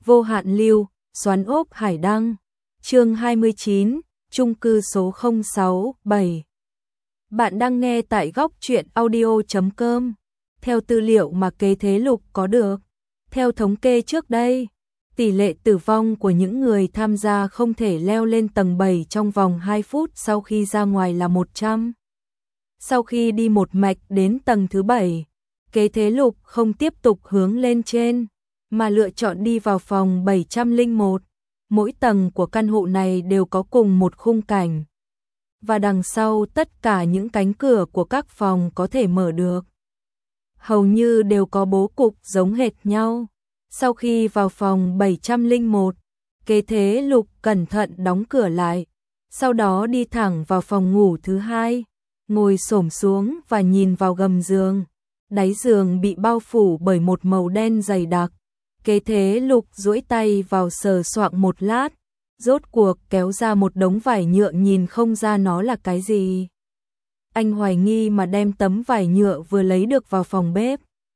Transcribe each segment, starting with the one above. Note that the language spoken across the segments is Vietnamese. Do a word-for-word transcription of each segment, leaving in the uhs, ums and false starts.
Vô hạn lưu, xoắn ốc hải đăng. Chương hai mươi chín, chung cư số không sáu bảy. Bạn đang nghe tại góc truyện audio chấm com. Theo tư liệu mà Kế Thế Lục có được, theo thống kê trước đây, tỷ lệ tử vong của những người tham gia không thể leo lên tầng bảy trong vòng hai phút sau khi ra ngoài là một trăm. Sau khi đi một mạch đến tầng thứ bảy, Kế Thế Lục không tiếp tục hướng lên trên, mà lựa chọn đi vào phòng bảy trăm lẻ một. Mỗi tầng của căn hộ này đều có cùng một khung cảnh, và đằng sau tất cả những cánh cửa của các phòng có thể mở được, hầu như đều có bố cục giống hệt nhau. Sau khi vào phòng bảy trăm lẻ một, Kế Thế Lục cẩn thận đóng cửa lại, sau đó đi thẳng vào phòng ngủ thứ hai, ngồi xổm xuống và nhìn vào gầm giường. Đáy giường bị bao phủ bởi một màu đen dày đặc. Kế Thế Lục duỗi tay vào sờ soạng một lát, rốt cuộc kéo ra một đống vải nhựa nhìn không ra nó là cái gì. Anh hoài nghi mà đem tấm vải nhựa vừa lấy được vào phòng bếp,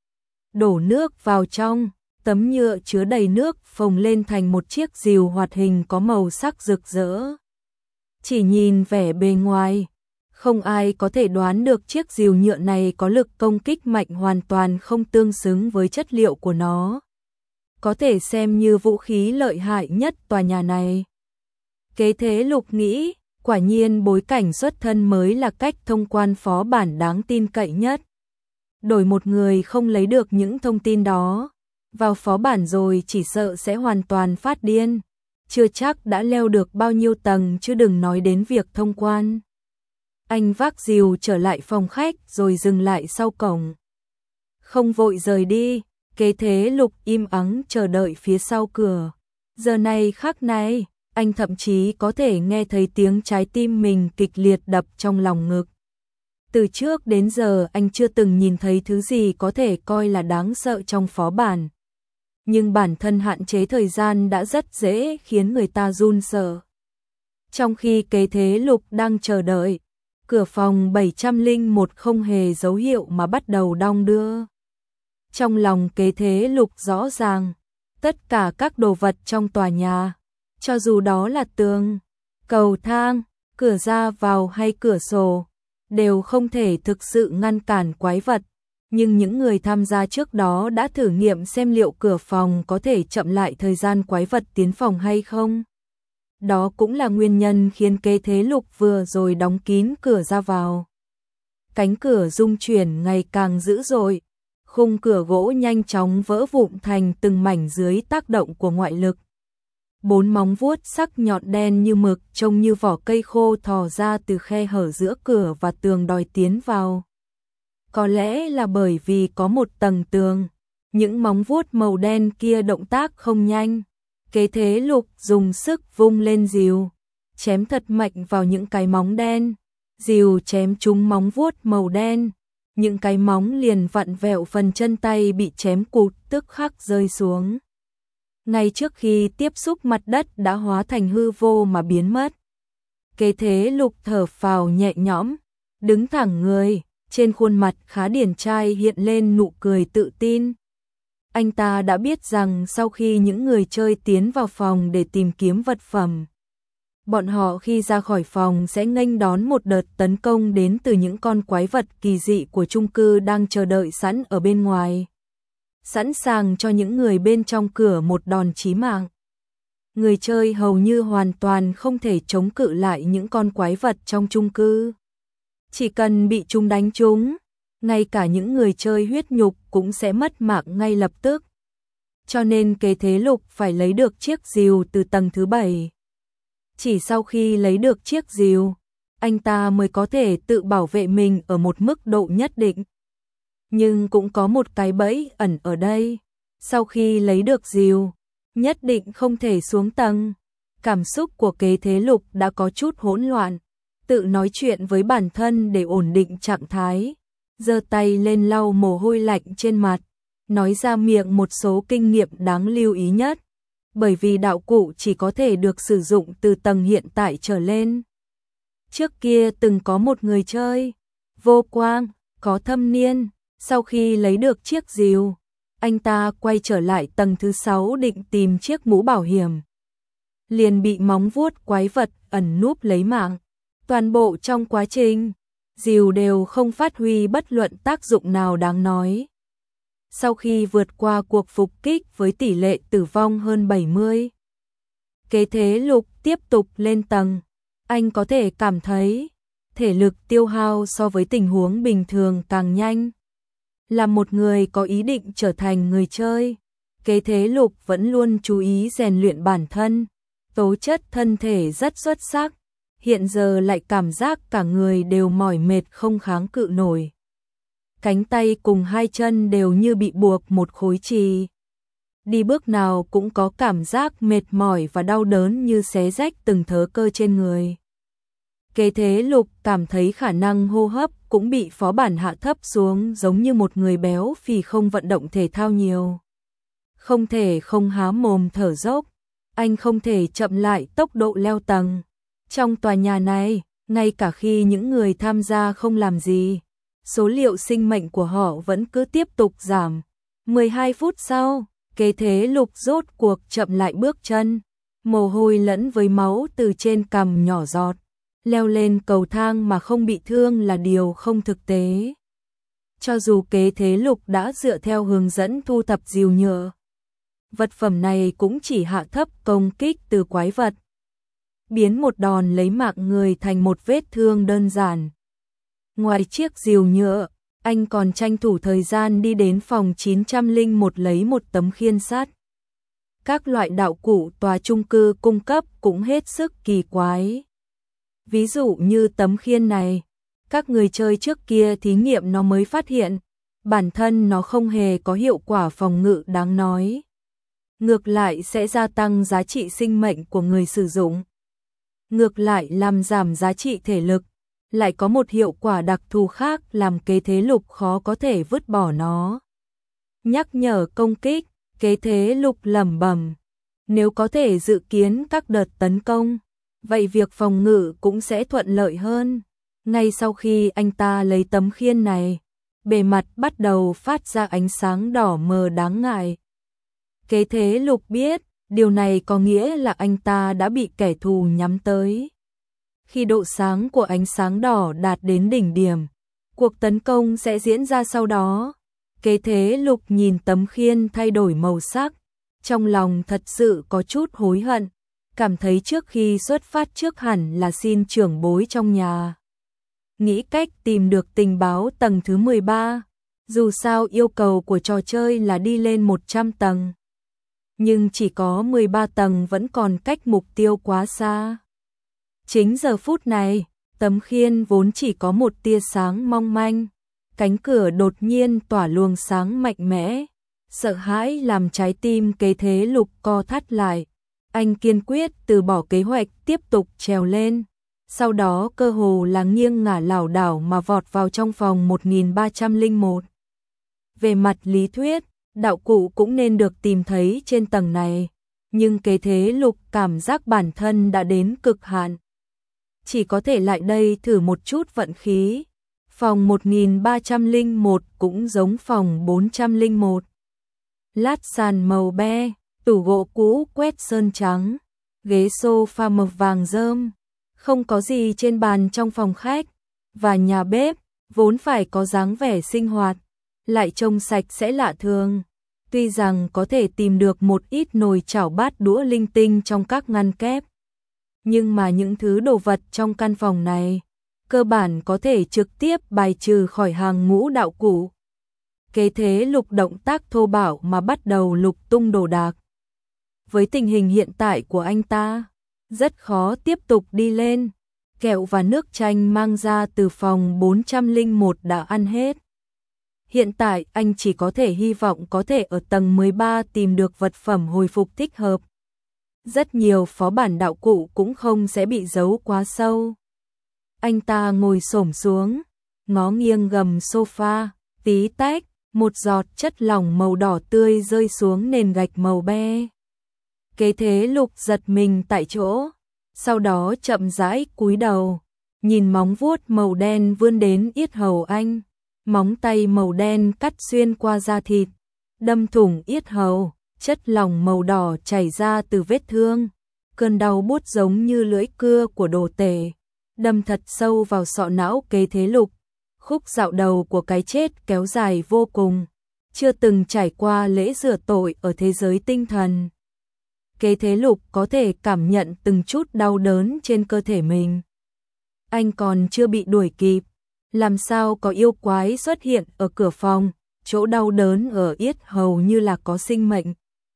đổ nước vào trong, tấm nhựa chứa đầy nước phồng lên thành một chiếc rìu hoạt hình có màu sắc rực rỡ. Chỉ nhìn vẻ bề ngoài, không ai có thể đoán được chiếc rìu nhựa này có lực công kích mạnh hoàn toàn không tương xứng với chất liệu của nó, có thể xem như vũ khí lợi hại nhất tòa nhà này. Kế Thế Lục nghĩ, quả nhiên bối cảnh xuất thân mới là cách thông quan phó bản đáng tin cậy nhất. Đổi một người không lấy được những thông tin đó, vào phó bản rồi chỉ sợ sẽ hoàn toàn phát điên, chưa chắc đã leo được bao nhiêu tầng chứ đừng nói đến việc thông quan. Anh vác rìu trở lại phòng khách rồi dừng lại sau cổng. Không vội rời đi, Kế Thế Lục im ắng chờ đợi phía sau cửa. Giờ này khắc này, anh thậm chí có thể nghe thấy tiếng trái tim mình kịch liệt đập trong lòng ngực. Từ trước đến giờ anh chưa từng nhìn thấy thứ gì có thể coi là đáng sợ trong phó bản. Nhưng bản thân hạn chế thời gian đã rất dễ khiến người ta run sợ. Trong khi Kế Thế Lục đang chờ đợi, cửa phòng bảy trăm lẻ một không hề dấu hiệu mà bắt đầu đong đưa. Trong lòng Kế Thế Lục rõ ràng, tất cả các đồ vật trong tòa nhà, cho dù đó là tường, cầu thang, cửa ra vào hay cửa sổ, đều không thể thực sự ngăn cản quái vật. Nhưng những người tham gia trước đó đã thử nghiệm xem liệu cửa phòng có thể chậm lại thời gian quái vật tiến phòng hay không. Đó cũng là nguyên nhân khiến Kế Thế Lục vừa rồi đóng kín cửa ra vào. Cánh cửa rung chuyển ngày càng dữ dội, khung cửa gỗ nhanh chóng vỡ vụn thành từng mảnh dưới tác động của ngoại lực. Bốn móng vuốt sắc nhọn đen như mực trông như vỏ cây khô thò ra từ khe hở giữa cửa và tường đòi tiến vào. Có lẽ là bởi vì có một tầng tường, những móng vuốt màu đen kia động tác không nhanh. Kế Thế Lục dùng sức vung lên rìu, chém thật mạnh vào những cái móng đen. Rìu chém trúng móng vuốt màu đen, những cái móng liền vặn vẹo phần chân tay bị chém cụt tức khắc rơi xuống. Ngay trước khi tiếp xúc mặt đất đã hóa thành hư vô mà biến mất. Kế Thế Lục thở phào nhẹ nhõm, đứng thẳng người, trên khuôn mặt khá điển trai hiện lên nụ cười tự tin. Anh ta đã biết rằng sau khi những người chơi tiến vào phòng để tìm kiếm vật phẩm, bọn họ khi ra khỏi phòng sẽ nghênh đón một đợt tấn công đến từ những con quái vật kỳ dị của chung cư đang chờ đợi sẵn ở bên ngoài, sẵn sàng cho những người bên trong cửa một đòn chí mạng. Người chơi hầu như hoàn toàn không thể chống cự lại những con quái vật trong chung cư. Chỉ cần bị chúng đánh trúng, ngay cả những người chơi huyết nhục cũng sẽ mất mạng ngay lập tức. Cho nên Kế Thế Lục phải lấy được chiếc rìu từ tầng thứ bảy. Chỉ sau khi lấy được chiếc rìu, anh ta mới có thể tự bảo vệ mình ở một mức độ nhất định. Nhưng cũng có một cái bẫy ẩn ở đây. Sau khi lấy được rìu, nhất định không thể xuống tầng. Cảm xúc của Kế Thế Lục đã có chút hỗn loạn, tự nói chuyện với bản thân để ổn định trạng thái, giơ tay lên lau mồ hôi lạnh trên mặt, nói ra miệng một số kinh nghiệm đáng lưu ý nhất, bởi vì đạo cụ chỉ có thể được sử dụng từ tầng hiện tại trở lên. Trước kia từng có một người chơi, Vô Quang, có thâm niên, sau khi lấy được chiếc rìu, Anh ta quay trở lại tầng thứ sáu định tìm chiếc mũ bảo hiểm. Liền bị móng vuốt quái vật ẩn núp lấy mạng. Toàn bộ trong quá trình, dìu đều không phát huy bất luận tác dụng nào đáng nói. Sau khi vượt qua cuộc phục kích với tỷ lệ tử vong hơn bảy mươi, Kế Thế Lục tiếp tục lên tầng. Anh có thể cảm thấy thể lực tiêu hao so với tình huống bình thường càng nhanh. Là một người có ý định trở thành người chơi, Kế Thế Lục vẫn luôn chú ý rèn luyện bản thân, tố chất thân thể rất xuất sắc, hiện giờ lại cảm giác cả người đều mỏi mệt không kháng cự nổi. Cánh tay cùng hai chân đều như bị buộc một khối chì. Đi bước nào cũng có cảm giác mệt mỏi và đau đớn như xé rách từng thớ cơ trên người. Kế Thế Lục cảm thấy khả năng hô hấp cũng bị phó bản hạ thấp xuống, giống như một người béo phì không vận động thể thao nhiều. Không thể không há mồm thở dốc, anh không thể chậm lại tốc độ leo tầng. Trong tòa nhà này, ngay cả khi những người tham gia không làm gì, số liệu sinh mệnh của họ vẫn cứ tiếp tục giảm. mười hai phút sau, Kế Thế Lục rốt cuộc chậm lại bước chân, mồ hôi lẫn với máu từ trên cằm nhỏ giọt. Leo lên cầu thang mà không bị thương là điều không thực tế. Cho dù Kế Thế Lục đã dựa theo hướng dẫn thu thập dìu nhựa, vật phẩm này cũng chỉ hạ thấp công kích từ quái vật, biến một đòn lấy mạng người thành một vết thương đơn giản. Ngoài chiếc dìu nhựa, anh còn tranh thủ thời gian đi đến phòng chín trăm lẻ một lấy một tấm khiên sắt. Các loại đạo cụ tòa chung cư cung cấp cũng hết sức kỳ quái. Ví dụ như tấm khiên này, các người chơi trước kia thí nghiệm nó mới phát hiện, bản thân nó không hề có hiệu quả phòng ngự đáng nói. Ngược lại sẽ gia tăng giá trị sinh mệnh của người sử dụng. Ngược lại làm giảm giá trị thể lực, lại có một hiệu quả đặc thù khác làm Kế Thế Lục khó có thể vứt bỏ nó. Nhắc nhở công kích, Kế Thế Lục lẩm bẩm, nếu có thể dự kiến các đợt tấn công, vậy việc phòng ngự cũng sẽ thuận lợi hơn. Ngay sau khi anh ta lấy tấm khiên này, bề mặt bắt đầu phát ra ánh sáng đỏ mờ đáng ngại. Kế Thế Lục biết, điều này có nghĩa là anh ta đã bị kẻ thù nhắm tới. Khi độ sáng của ánh sáng đỏ đạt đến đỉnh điểm, cuộc tấn công sẽ diễn ra sau đó. Kế Thế Lục nhìn tấm khiên thay đổi màu sắc, trong lòng thật sự có chút hối hận, cảm thấy trước khi xuất phát trước hẳn là xin trưởng bối trong nhà nghĩ cách tìm được tình báo tầng thứ mười ba, dù sao yêu cầu của trò chơi là đi lên một trăm tầng. Nhưng chỉ có mười ba tầng vẫn còn cách mục tiêu quá xa. Chính giờ phút này, tấm khiên vốn chỉ có một tia sáng mong manh, cánh cửa đột nhiên tỏa luồng sáng mạnh mẽ, sợ hãi làm trái tim Kế Thế Lục co thắt lại. Anh kiên quyết từ bỏ kế hoạch tiếp tục trèo lên, sau đó cơ hồ là nghiêng ngả lảo đảo mà vọt vào trong phòng một nghìn ba trăm lẻ một. Về mặt lý thuyết, đạo cụ cũng nên được tìm thấy trên tầng này, nhưng Kế Thế Lục cảm giác bản thân đã đến cực hạn. Chỉ có thể lại đây thử một chút vận khí. Phòng một nghìn ba trăm lẻ một cũng giống phòng bốn trăm lẻ một. Lát sàn màu be, tủ gỗ cũ quét sơn trắng, ghế sofa màu vàng rơm, không có gì trên bàn trong phòng khách, và nhà bếp vốn phải có dáng vẻ sinh hoạt, lại trông sạch sẽ lạ thường. Tuy rằng có thể tìm được một ít nồi chảo bát đũa linh tinh trong các ngăn kép, nhưng mà những thứ đồ vật trong căn phòng này cơ bản có thể trực tiếp bài trừ khỏi hàng ngũ đạo cụ. Kế Thế Lục động tác thô bạo mà bắt đầu lục tung đồ đạc. Với tình hình hiện tại của anh ta, rất khó tiếp tục đi lên. Kẹo và nước chanh mang ra từ phòng bốn trăm lẻ một đã ăn hết. Hiện tại anh chỉ có thể hy vọng có thể ở tầng mười ba tìm được vật phẩm hồi phục thích hợp. Rất nhiều phó bản đạo cụ cũng không sẽ bị giấu quá sâu. Anh ta ngồi xổm xuống, ngó nghiêng gầm sofa, tí tách, một giọt chất lỏng màu đỏ tươi rơi xuống nền gạch màu be. Kế Thế Lục giật mình tại chỗ, sau đó chậm rãi cúi đầu, nhìn móng vuốt màu đen vươn đến yết hầu anh, móng tay màu đen cắt xuyên qua da thịt, đâm thủng yết hầu, chất lỏng màu đỏ chảy ra từ vết thương. Cơn đau buốt giống như lưỡi cưa của đồ tể, đâm thật sâu vào sọ não Kế Thế Lục. Khúc dạo đầu của cái chết kéo dài vô cùng, chưa từng trải qua lễ rửa tội ở thế giới tinh thần. Kế Thế Lục có thể cảm nhận từng chút đau đớn trên cơ thể mình. Anh còn chưa bị đuổi kịp, làm sao có yêu quái xuất hiện ở cửa phòng, chỗ đau đớn ở yết hầu như là có sinh mệnh.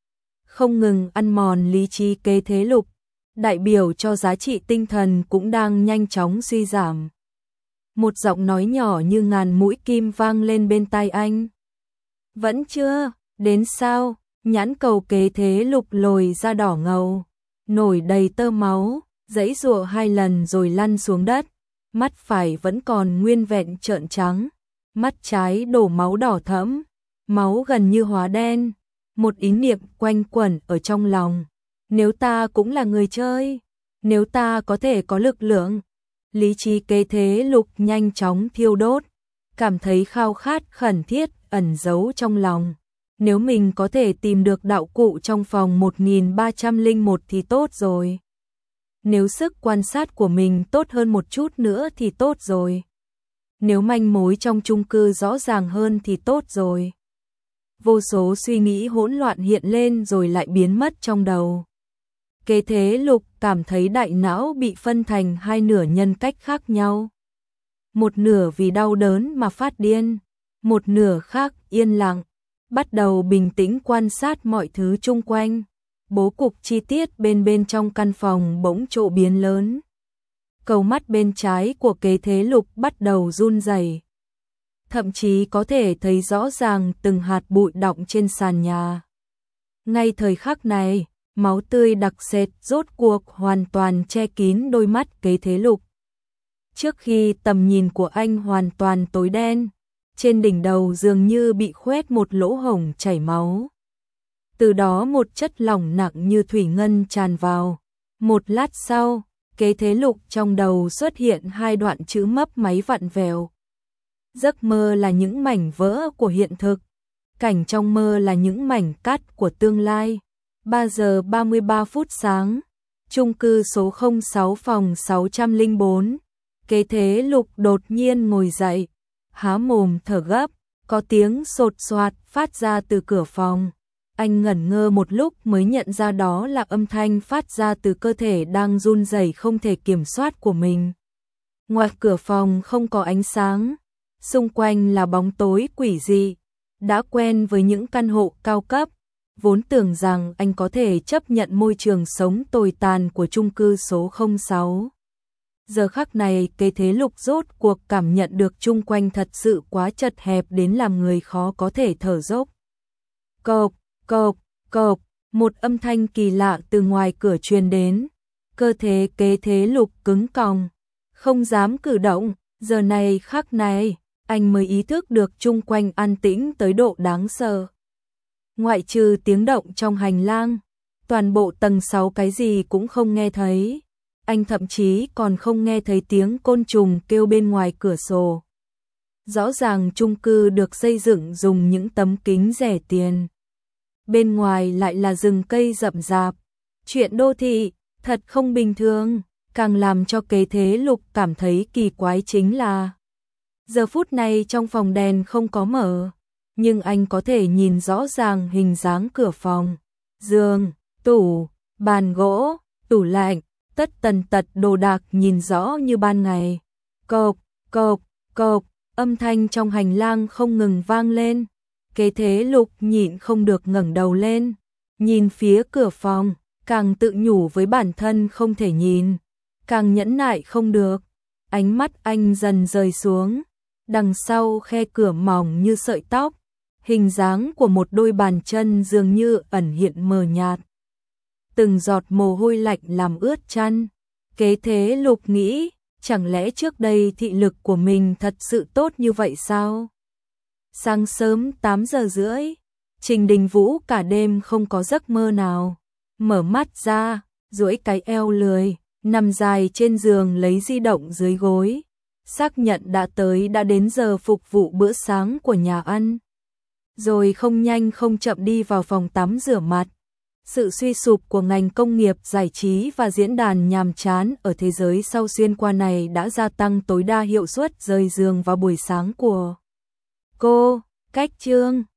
Không ngừng ăn mòn lý trí Kế Thế Lục, đại biểu cho giá trị tinh thần cũng đang nhanh chóng suy giảm. Một giọng nói nhỏ như ngàn mũi kim vang lên bên tai anh. Vẫn chưa, đến sao? Nhãn cầu Kế Thế Lục lồi ra đỏ ngầu, nổi đầy tơ máu, giãy giụa hai lần rồi lăn xuống đất. Mắt phải vẫn còn nguyên vẹn trợn trắng, mắt trái đổ máu đỏ thẫm, máu gần như hóa đen. Một ý niệm quanh quẩn ở trong lòng. Nếu ta cũng là người chơi, nếu ta có thể có lực lượng. Lý trí Kế Thế Lục nhanh chóng thiêu đốt, cảm thấy khao khát khẩn thiết ẩn giấu trong lòng. Nếu mình có thể tìm được đạo cụ trong phòng một nghìn ba trăm lẻ một thì tốt rồi. Nếu sức quan sát của mình tốt hơn một chút nữa thì tốt rồi. Nếu manh mối trong chung cư rõ ràng hơn thì tốt rồi. Vô số suy nghĩ hỗn loạn hiện lên rồi lại biến mất trong đầu. Kế Thế Lục cảm thấy đại não bị phân thành hai nửa nhân cách khác nhau. Một nửa vì đau đớn mà phát điên, một nửa khác yên lặng, bắt đầu bình tĩnh quan sát mọi thứ chung quanh. Bố cục chi tiết bên bên trong căn phòng bỗng trộ biến lớn. Cầu mắt bên trái của Kế Thế Lục bắt đầu run rẩy. Thậm chí có thể thấy rõ ràng từng hạt bụi đọng trên sàn nhà. Ngay thời khắc này, máu tươi đặc sệt rốt cuộc hoàn toàn che kín đôi mắt Kế Thế Lục. Trước khi tầm nhìn của anh hoàn toàn tối đen, trên đỉnh đầu dường như bị khoét một lỗ hổng chảy máu. Từ đó một chất lỏng nặng như thủy ngân tràn vào. Một lát sau, Kế Thế Lục trong đầu xuất hiện hai đoạn chữ mấp máy vặn vẹo. Giấc mơ là những mảnh vỡ của hiện thực, cảnh trong mơ là những mảnh cát của tương lai. ba giờ ba mươi ba phút sáng, chung cư số không sáu phòng sáu không bốn. Kế Thế Lục đột nhiên ngồi dậy, há mồm thở gấp, có tiếng sột soạt phát ra từ cửa phòng. Anh ngẩn ngơ một lúc mới nhận ra đó là âm thanh phát ra từ cơ thể đang run rẩy không thể kiểm soát của mình. Ngoài cửa phòng không có ánh sáng, xung quanh là bóng tối quỷ dị. Đã quen với những căn hộ cao cấp, vốn tưởng rằng anh có thể chấp nhận môi trường sống tồi tàn của chung cư số không sáu. Giờ khắc này Kế Thế Lục rốt cuộc cảm nhận được chung quanh thật sự quá chật hẹp đến làm người khó có thể thở dốc. Cộp, cộp, cộp, một âm thanh kỳ lạ từ ngoài cửa truyền đến. Cơ thể Kế Thế Lục cứng còng, không dám cử động. Giờ này khắc này, anh mới ý thức được chung quanh an tĩnh tới độ đáng sợ. Ngoại trừ tiếng động trong hành lang, toàn bộ tầng sáu cái gì cũng không nghe thấy. Anh thậm chí còn không nghe thấy tiếng côn trùng kêu bên ngoài cửa sổ. Rõ ràng chung cư được xây dựng dùng những tấm kính rẻ tiền. Bên ngoài lại là rừng cây rậm rạp. Chuyện đô thị, thật không bình thường. Càng làm cho Kế Thế Lục cảm thấy kỳ quái chính là giờ phút này trong phòng đèn không có mở, nhưng anh có thể nhìn rõ ràng hình dáng cửa phòng. Giường, tủ, bàn gỗ, tủ lạnh, tất tần tật đồ đạc nhìn rõ như ban ngày. Cộp, cộp, cộp, âm thanh trong hành lang không ngừng vang lên. Kế Thế Lục nhịn không được ngẩng đầu lên, nhìn phía cửa phòng, càng tự nhủ với bản thân không thể nhìn, càng nhẫn nại không được. Ánh mắt anh dần rơi xuống, đằng sau khe cửa mỏng như sợi tóc, hình dáng của một đôi bàn chân dường như ẩn hiện mờ nhạt. Từng giọt mồ hôi lạnh làm ướt chân. Kế Thế Lục nghĩ, chẳng lẽ trước đây thị lực của mình thật sự tốt như vậy sao? Sáng sớm tám giờ rưỡi, Trình Đình Vũ cả đêm không có giấc mơ nào. Mở mắt ra, duỗi cái eo lười, nằm dài trên giường lấy di động dưới gối. Xác nhận đã tới đã đến giờ phục vụ bữa sáng của nhà ăn. rồi không nhanh không chậm đi vào phòng tắm rửa mặt. Sự suy sụp của ngành công nghiệp giải trí và diễn đàn nhàm chán ở thế giới sau xuyên qua này đã gia tăng tối đa hiệu suất rời giường vào buổi sáng của cô. Cách chương